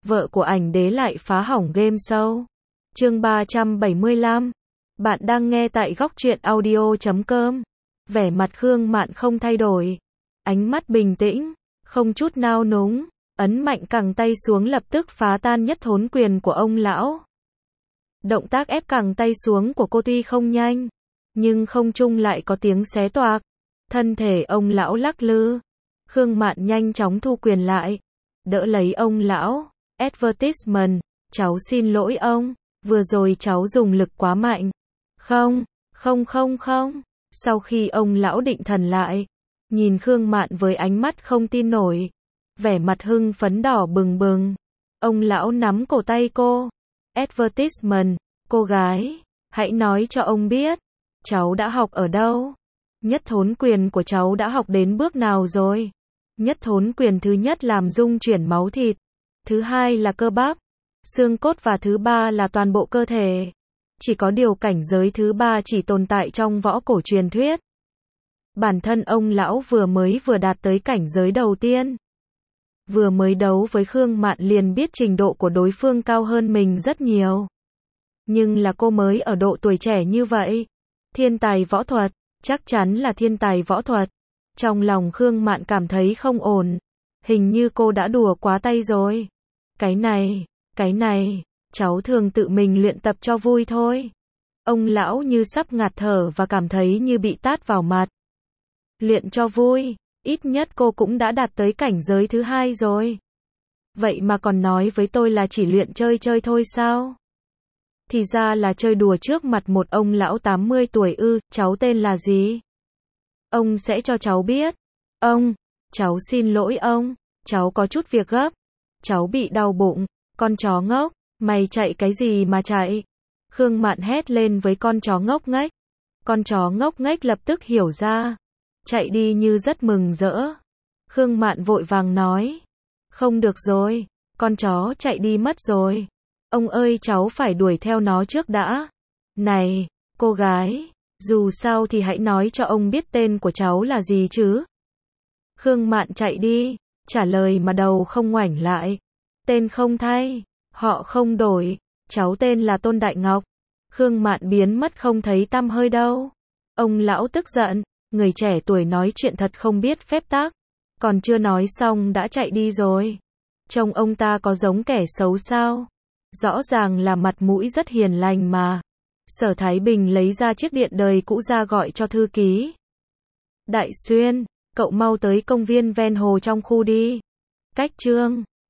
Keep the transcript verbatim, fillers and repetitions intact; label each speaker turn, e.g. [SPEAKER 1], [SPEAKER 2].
[SPEAKER 1] vợ của ảnh đế lại phá hỏng game show. Chương ba trăm bảy mươi lăm. Bạn đang nghe tại góc truyện audio chấm com. Vẻ mặt Khương Mạn không thay đổi, ánh mắt bình tĩnh, không chút nao núng, ấn mạnh cẳng tay xuống lập tức phá tan nhất thốn quyền của ông lão. Động tác ép cẳng tay xuống của cô tuy không nhanh, nhưng không trung lại có tiếng xé toạc. Thân thể ông lão lắc lư. Khương Mạn nhanh chóng thu quyền lại, đỡ lấy ông lão. Advertisement, cháu xin lỗi ông, vừa rồi cháu dùng lực quá mạnh. Không, không không không. Sau khi ông lão định thần lại, nhìn Khương Mạn với ánh mắt không tin nổi, vẻ mặt hưng phấn đỏ bừng bừng. Ông lão nắm cổ tay cô. Advertisement, cô gái, hãy nói cho ông biết, cháu đã học ở đâu? Nhất thốn quyền của cháu đã học đến bước nào rồi? Nhất thốn quyền thứ nhất làm dung chuyển máu thịt, thứ hai là cơ bắp, xương cốt và thứ ba là toàn bộ cơ thể. Chỉ có điều cảnh giới thứ ba chỉ tồn tại trong võ cổ truyền thuyết. Bản thân ông lão vừa mới vừa đạt tới cảnh giới đầu tiên. Vừa mới đấu với Khương Mạn liền biết trình độ của đối phương cao hơn mình rất nhiều. Nhưng là cô mới ở độ tuổi trẻ như vậy. Thiên tài võ thuật, chắc chắn là thiên tài võ thuật. Trong lòng Khương Mạn cảm thấy không ổn. Hình như cô đã đùa quá tay rồi. Cái này, cái này, cháu thường tự mình luyện tập cho vui thôi. Ông lão như sắp ngạt thở và cảm thấy như bị tát vào mặt. Luyện cho vui, ít nhất cô cũng đã đạt tới cảnh giới thứ hai rồi. Vậy mà còn nói với tôi là chỉ luyện chơi chơi thôi sao? Thì ra là chơi đùa trước mặt một ông lão tám mươi tuổi ư, cháu tên là gì? Ông sẽ cho cháu biết. Ông, cháu xin lỗi ông, cháu có chút việc gấp. Cháu bị đau bụng, con chó ngốc, mày chạy cái gì mà chạy? Khương Mạn hét lên với con chó ngốc nghếch. Con chó ngốc nghếch lập tức hiểu ra, chạy đi như rất mừng rỡ. Khương Mạn vội vàng nói, không được rồi, con chó chạy đi mất rồi. Ông ơi, cháu phải đuổi theo nó trước đã. Này, cô gái, dù sao thì hãy nói cho ông biết tên của cháu là gì chứ. Khương Mạn chạy đi, trả lời mà đầu không ngoảnh lại. Tên không thay, họ không đổi, cháu tên là Tôn Đại Ngọc. Khương Mạn biến mất không thấy tăm hơi đâu. Ông lão tức giận, người trẻ tuổi nói chuyện thật không biết phép tắc. Còn chưa nói xong đã chạy đi rồi. Trông ông ta có giống kẻ xấu sao? Rõ ràng là mặt mũi rất hiền lành mà. Sở Thái Bình lấy ra chiếc điện đời cũ ra gọi cho thư ký. Đại Xuyên, cậu mau tới công viên ven hồ trong khu đi. Cách Trương